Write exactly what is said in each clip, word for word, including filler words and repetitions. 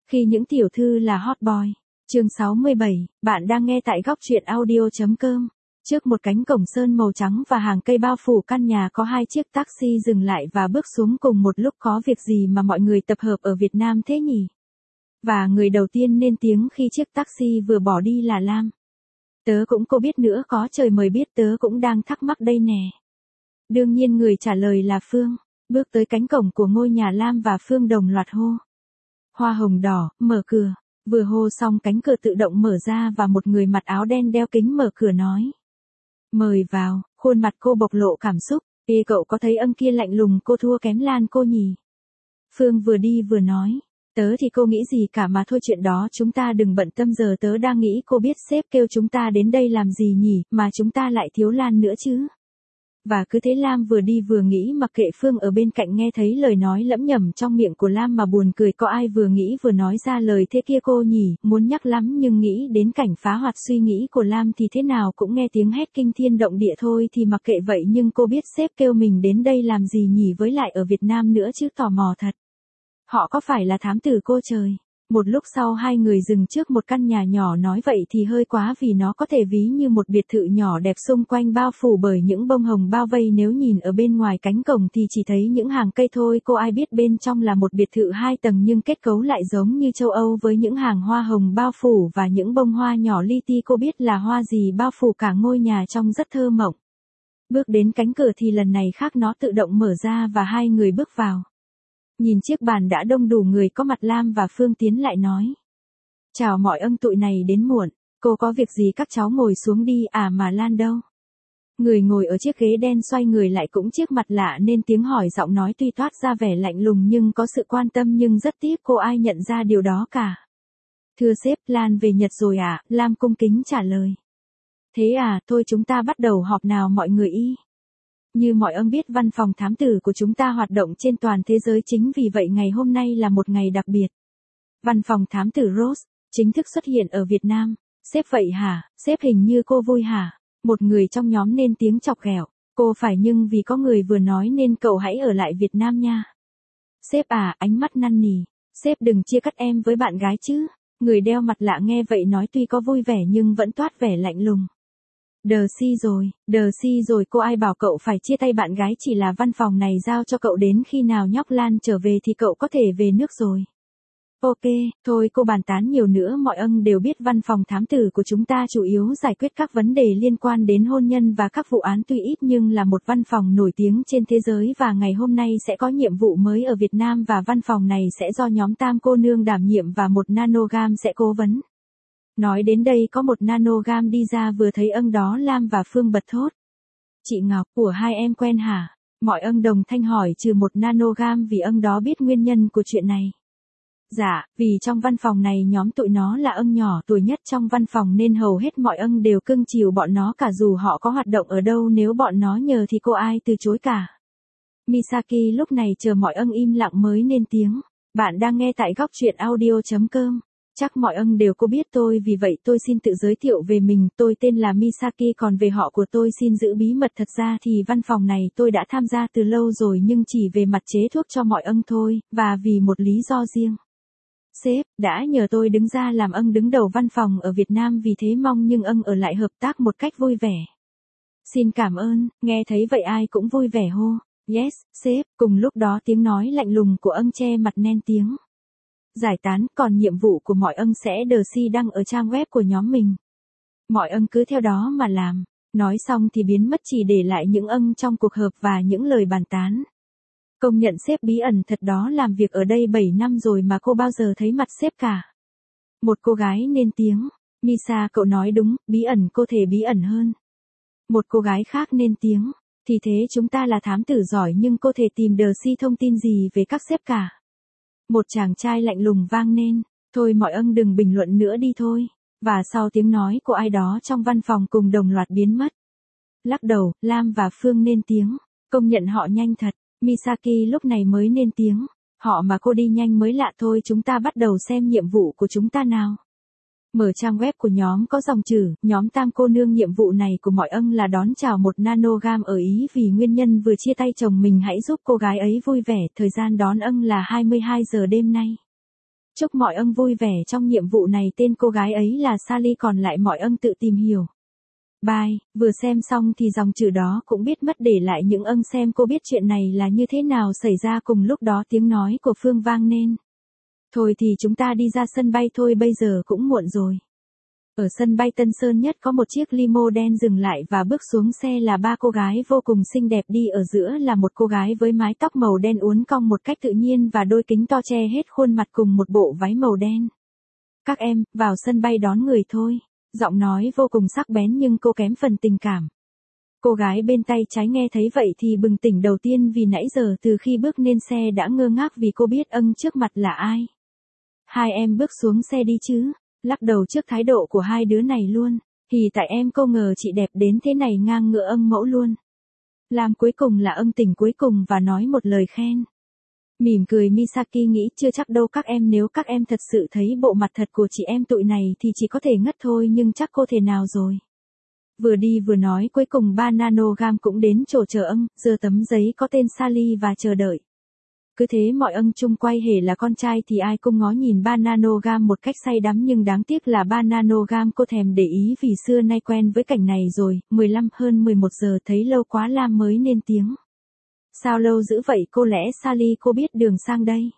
Khi những tiểu thư là hot boy. Chương sáu mươi bảy, bạn đang nghe tại góc truyện audio.com. Trước một cánh cổng sơn màu trắng và hàng cây bao phủ căn nhà có hai chiếc taxi dừng lại và bước xuống cùng một lúc. Có việc gì mà mọi người tập hợp ở Việt Nam thế nhỉ? Và người đầu tiên lên tiếng khi chiếc taxi vừa bỏ đi là Lam. Tớ cũng cô biết nữa, có trời mời biết, tớ cũng đang thắc mắc đây nè. Đương nhiên người trả lời là Phương. Bước tới cánh cổng của ngôi nhà, Lam và Phương đồng loạt hô. Hoa hồng đỏ, mở cửa. Vừa hô xong cánh cửa tự động mở ra và một người mặc áo đen đeo kính mở cửa nói. Mời vào. Khuôn mặt cô bộc lộ cảm xúc. Ê, cậu có thấy ông kia lạnh lùng cô thua kém Lan cô nhỉ? Phương vừa đi vừa nói. Tớ thì cô nghĩ gì cả mà thôi, chuyện đó chúng ta đừng bận tâm, giờ tớ đang nghĩ cô biết sếp kêu chúng ta đến đây làm gì nhỉ, mà chúng ta lại thiếu Lan nữa chứ. Và cứ thế Lam vừa đi vừa nghĩ, mặc kệ Phương ở bên cạnh nghe thấy lời nói lẫm nhẩm trong miệng của Lam mà buồn cười, có ai vừa nghĩ vừa nói ra lời thế kia cô nhỉ, muốn nhắc lắm nhưng nghĩ đến cảnh phá hoạt suy nghĩ của Lam thì thế nào cũng nghe tiếng hét kinh thiên động địa thôi thì mặc kệ vậy, nhưng cô biết sếp kêu mình đến đây làm gì nhỉ, với lại ở Việt Nam nữa chứ, tò mò thật. Họ có phải là thám tử cô trời? Một lúc sau hai người dừng trước một căn nhà nhỏ, nói vậy thì hơi quá vì nó có thể ví như một biệt thự nhỏ đẹp xung quanh bao phủ bởi những bông hồng bao vây. Nếu nhìn ở bên ngoài cánh cổng thì chỉ thấy những hàng cây thôi, cô ai biết bên trong là một biệt thự hai tầng nhưng kết cấu lại giống như châu Âu với những hàng hoa hồng bao phủ và những bông hoa nhỏ li ti, cô biết là hoa gì bao phủ cả ngôi nhà trông rất thơ mộng. Bước đến cánh cửa thì lần này khác, nó tự động mở ra và hai người bước vào. Nhìn chiếc bàn đã đông đủ người có mặt, Lam và Phương tiến lại nói. Chào mọi ông, tụi này đến muộn, cô có việc gì các cháu ngồi xuống đi. À mà Lan đâu? Người ngồi ở chiếc ghế đen xoay người lại, cũng chiếc mặt lạ nên tiếng hỏi, giọng nói tuy toát ra vẻ lạnh lùng nhưng có sự quan tâm, nhưng rất tiếc cô ai nhận ra điều đó cả. Thưa sếp, Lan về Nhật rồi à? Lam cung kính trả lời. Thế à, thôi chúng ta bắt đầu họp nào mọi người y. Như mọi ông biết, văn phòng thám tử của chúng ta hoạt động trên toàn thế giới, chính vì vậy ngày hôm nay là một ngày đặc biệt. Văn phòng thám tử Rose chính thức xuất hiện ở Việt Nam. Sếp vậy hả? Sếp hình như cô vui hả? Một người trong nhóm nên tiếng chọc ghẹo. Cô phải, nhưng vì có người vừa nói nên cậu hãy ở lại Việt Nam nha. Sếp à, ánh mắt năn nỉ. Sếp đừng chia cắt em với bạn gái chứ. Người đeo mặt lạ nghe vậy nói tuy có vui vẻ nhưng vẫn toát vẻ lạnh lùng. Đờ si rồi, đờ si rồi, cô ai bảo cậu phải chia tay bạn gái, chỉ là văn phòng này giao cho cậu, đến khi nào nhóc Lan trở về thì cậu có thể về nước rồi. Ok, thôi cô bàn tán nhiều nữa, mọi ông đều biết văn phòng thám tử của chúng ta chủ yếu giải quyết các vấn đề liên quan đến hôn nhân và các vụ án, tuy ít nhưng là một văn phòng nổi tiếng trên thế giới, và ngày hôm nay sẽ có nhiệm vụ mới ở Việt Nam và văn phòng này sẽ do nhóm Tam cô nương đảm nhiệm và một nanogam sẽ cố vấn. Nói đến đây có một nanogam đi ra, vừa thấy ông đó Lam và Phương bật thốt. Chị Ngọc, của hai em quen hả? Mọi ông đồng thanh hỏi trừ một nanogam vì ông đó biết nguyên nhân của chuyện này. Dạ, vì trong văn phòng này nhóm tụi nó là ông nhỏ tuổi nhất trong văn phòng nên hầu hết mọi ông đều cưng chiều bọn nó cả, dù họ có hoạt động ở đâu, nếu bọn nó nhờ thì cô ai từ chối cả. Misaki lúc này chờ mọi ông im lặng mới lên tiếng. Bạn đang nghe tại góc truyện audio.com. Chắc mọi ông đều có biết tôi, vì vậy tôi xin tự giới thiệu về mình, tôi tên là Misaki, còn về họ của tôi xin giữ bí mật. Thật ra thì văn phòng này tôi đã tham gia từ lâu rồi nhưng chỉ về mặt chế thuốc cho mọi ông thôi, và vì một lý do riêng. Sếp đã nhờ tôi đứng ra làm ông đứng đầu văn phòng ở Việt Nam, vì thế mong nhưng ông ở lại hợp tác một cách vui vẻ. Xin cảm ơn. Nghe thấy vậy ai cũng vui vẻ hô. Yes, sếp. Cùng lúc đó tiếng nói lạnh lùng của ông che mặt nen tiếng. Giải tán, còn nhiệm vụ của mọi ông sẽ đờ si đăng ở trang web của nhóm mình. Mọi ông cứ theo đó mà làm. Nói xong thì biến mất, chỉ để lại những ông trong cuộc họp và những lời bàn tán. Công nhận sếp bí ẩn thật đó, làm việc ở đây bảy năm rồi mà cô bao giờ thấy mặt sếp cả. Một cô gái lên tiếng. Misa, cậu nói đúng, bí ẩn, cô thể bí ẩn hơn. Một cô gái khác lên tiếng. Thì thế chúng ta là thám tử giỏi nhưng cô thể tìm đờ si thông tin gì về các sếp cả. Một chàng trai lạnh lùng vang lên. Thôi mọi ông đừng bình luận nữa đi thôi. Và sau tiếng nói của ai đó trong văn phòng cùng đồng loạt biến mất. Lắc đầu, Lam và Phương lên tiếng. Công nhận họ nhanh thật. Misaki lúc này mới lên tiếng. Họ mà cô đi nhanh mới lạ. Thôi chúng ta bắt đầu xem nhiệm vụ của chúng ta nào. Mở trang web của nhóm có dòng chữ, nhóm Tam cô nương, nhiệm vụ này của mọi ông là đón chào một nanogam ở Ý vì nguyên nhân vừa chia tay chồng mình, hãy giúp cô gái ấy vui vẻ, thời gian đón ông là hai mươi hai giờ đêm nay. Chúc mọi ân vui vẻ trong nhiệm vụ này, tên cô gái ấy là Sally, còn lại mọi ân tự tìm hiểu. Bye, vừa xem xong thì dòng chữ đó cũng biết mất, để lại những ân xem cô biết chuyện này là như thế nào xảy ra. Cùng lúc đó tiếng nói của Phương vang lên. Thôi thì chúng ta đi ra sân bay thôi, bây giờ cũng muộn rồi. Ở sân bay Tân Sơn Nhất có một chiếc limo đen dừng lại và bước xuống xe là ba cô gái vô cùng xinh đẹp, đi ở giữa là một cô gái với mái tóc màu đen uốn cong một cách tự nhiên và đôi kính to che hết khuôn mặt cùng một bộ váy màu đen. Các em, vào sân bay đón người thôi. Giọng nói vô cùng sắc bén nhưng cô kém phần tình cảm. Cô gái bên tay trái nghe thấy vậy thì bừng tỉnh đầu tiên, vì nãy giờ từ khi bước lên xe đã ngơ ngác vì cô biết ân trước mặt là ai. Hai em bước xuống xe đi chứ. Lắc đầu trước thái độ của hai đứa này luôn. Thì tại em cô ngờ chị đẹp đến thế này, ngang ngựa ân mẫu luôn. Làm cuối cùng là ân tỉnh cuối cùng và nói một lời khen. Mỉm cười Misaki nghĩ chưa chắc đâu các em, nếu các em thật sự thấy bộ mặt thật của chị em tụi này thì chỉ có thể ngất thôi, nhưng chắc cô thể nào rồi. Vừa đi vừa nói, cuối cùng ba nanogam cũng đến chỗ chờ ân, giơ tấm giấy có tên Sally và chờ đợi. Cứ thế mọi ân chung quay, hễ là con trai thì ai cũng ngó nhìn ba nanogam một cách say đắm, nhưng đáng tiếc là ba nanogam cô thèm để ý vì xưa nay quen với cảnh này rồi. mười lăm hơn mười một giờ thấy lâu quá, Lam mới lên tiếng. Sao lâu dữ vậy cô, lẽ Sally cô biết đường sang đây?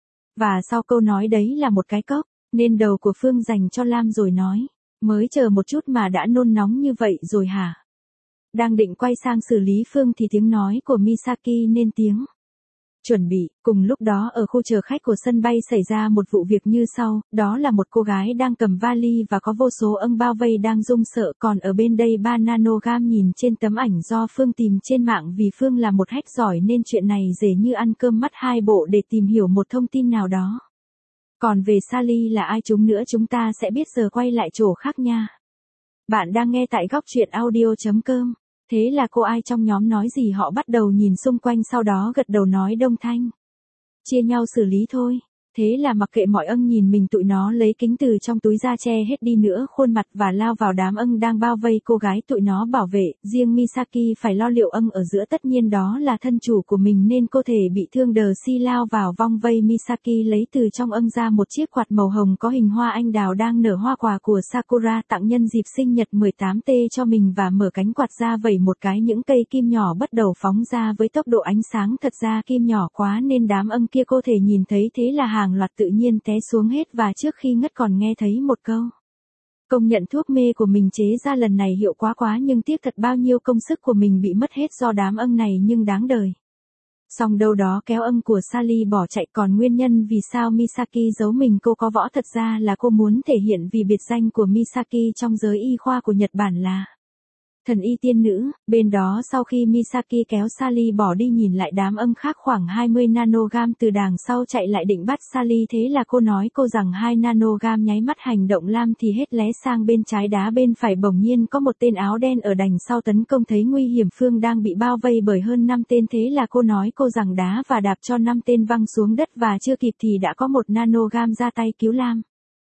Và sau câu nói đấy là một cái cốc, nên đầu của Phương dành cho Lam rồi nói. Mới chờ một chút mà đã nôn nóng như vậy rồi hả? Đang định quay sang xử lý Phương thì tiếng nói của Misaki lên tiếng. Chuẩn bị. Cùng lúc đó ở khu chờ khách của sân bay xảy ra một vụ việc như sau, đó là một cô gái đang cầm vali và có vô số ân bao vây đang run sợ, còn ở bên đây ba nanogam nhìn trên tấm ảnh do Phương tìm trên mạng, vì Phương là một hack giỏi nên chuyện này dễ như ăn cơm, mắt hai bộ để tìm hiểu một thông tin nào đó. Còn về Sally là ai chúng nữa chúng ta sẽ biết giờ, quay lại chỗ khác nha. Bạn đang nghe tại góc truyện audio chấm com. Thế là cô ai trong nhóm nói gì họ bắt đầu nhìn xung quanh, sau đó gật đầu nói đông thanh. Chia nhau xử lý thôi. Thế là mặc kệ mọi ân nhìn mình, tụi nó lấy kính từ trong túi ra che hết đi nữa khuôn mặt và lao vào đám ân đang bao vây cô gái tụi nó bảo vệ. Riêng Misaki phải lo liệu ân ở giữa, tất nhiên đó là thân chủ của mình nên cô thể bị thương. Đờ si lao vào vòng vây Misaki lấy từ trong ân ra một chiếc quạt màu hồng có hình hoa anh đào đang nở, hoa quả của Sakura tặng nhân dịp sinh nhật mười tám T cho mình, và mở cánh quạt ra vẩy một cái, những cây kim nhỏ bắt đầu phóng ra với tốc độ ánh sáng. Thật ra kim nhỏ quá nên đám ân kia cô thể nhìn thấy, thế là hàng loạt tự nhiên té xuống hết, và trước khi ngất còn nghe thấy một câu. Công nhận thuốc mê của mình chế ra lần này hiệu quá quá, nhưng tiếc thật bao nhiêu công sức của mình bị mất hết do đám ân này, nhưng đáng đời. Xong đâu đó kéo ân của Sally bỏ chạy, còn nguyên nhân vì sao Misaki giấu mình cô có võ thật ra là cô muốn thể hiện, vì biệt danh của Misaki trong giới y khoa của Nhật Bản là thần y tiên nữ. Bên đó sau khi Misaki kéo Sally bỏ đi, nhìn lại đám ân khác khoảng hai mươi nanogam từ đằng sau chạy lại định bắt Sally, thế là cô nói cô rằng hai nanogam nháy mắt hành động, Lam thì hết lé sang bên trái đá bên phải, bỗng nhiên có một tên áo đen ở đằng sau tấn công, thấy nguy hiểm Phương đang bị bao vây bởi hơn năm tên, thế là cô nói cô rằng đá và đạp cho năm tên văng xuống đất, và chưa kịp thì đã có một nanogam ra tay cứu Lam.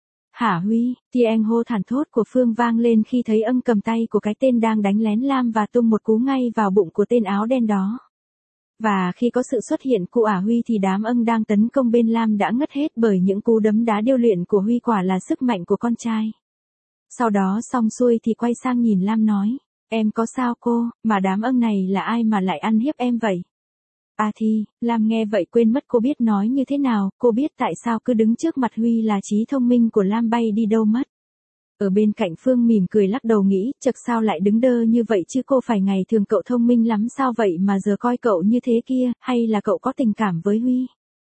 Hả Huy, tiếng hô thảm thốt của Phương vang lên khi thấy ân cầm tay của cái tên đang đánh lén Lam và tung một cú ngay vào bụng của tên áo đen đó. Và khi có sự xuất hiện của ả Huy thì đám ân đang tấn công bên Lam đã ngất hết bởi những cú đấm đá điêu luyện của Huy, quả là sức mạnh của con trai. Sau đó xong xuôi thì quay sang nhìn Lam nói, em có sao cô, mà đám ân này là ai mà lại ăn hiếp em vậy? À thì, Lam nghe vậy quên mất cô biết nói như thế nào, cô biết tại sao cứ đứng trước mặt Huy là trí thông minh của Lam bay đi đâu mất. Ở bên cạnh Phương mỉm cười lắc đầu nghĩ, chật sao lại đứng đơ như vậy chứ cô, phải ngày thường cậu thông minh lắm sao vậy mà giờ coi cậu như thế kia, hay là cậu có tình cảm với Huy?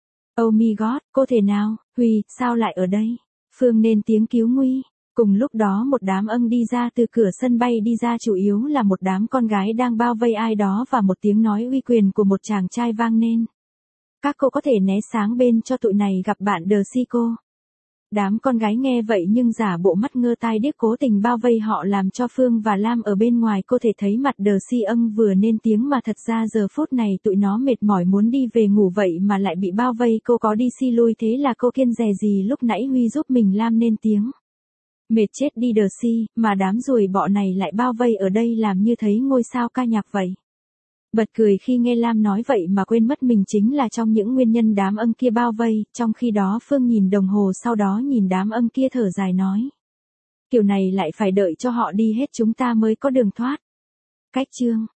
Oh my god, cô thể nào, Huy, sao lại ở đây? Phương nên tiếng cứu nguy. Cùng lúc đó một đám ân đi ra từ cửa sân bay, đi ra chủ yếu là một đám con gái đang bao vây ai đó, và một tiếng nói uy quyền của một chàng trai vang lên. Các cô có thể né sáng bên cho tụi này gặp bạn đờ si cô. Đám con gái nghe vậy nhưng giả bộ mắt ngơ tai điếc cố tình bao vây họ, làm cho Phương và Lam ở bên ngoài cô thể thấy mặt đờ si ân vừa nên tiếng mà thật ra giờ phút này tụi nó mệt mỏi muốn đi về ngủ vậy mà lại bị bao vây, cô có đi si lui, thế là cô kiêng dè gì lúc nãy Huy giúp mình Lam nên tiếng. Mệt chết đi đờ si, mà đám ruồi bọ này lại bao vây ở đây làm như thấy ngôi sao ca nhạc vậy. Bật cười khi nghe Lam nói vậy mà quên mất mình chính là trong những nguyên nhân đám âng kia bao vây, trong khi đó Phương nhìn đồng hồ sau đó nhìn đám âng kia thở dài nói. Kiểu này lại phải đợi cho họ đi hết chúng ta mới có đường thoát. Cách chương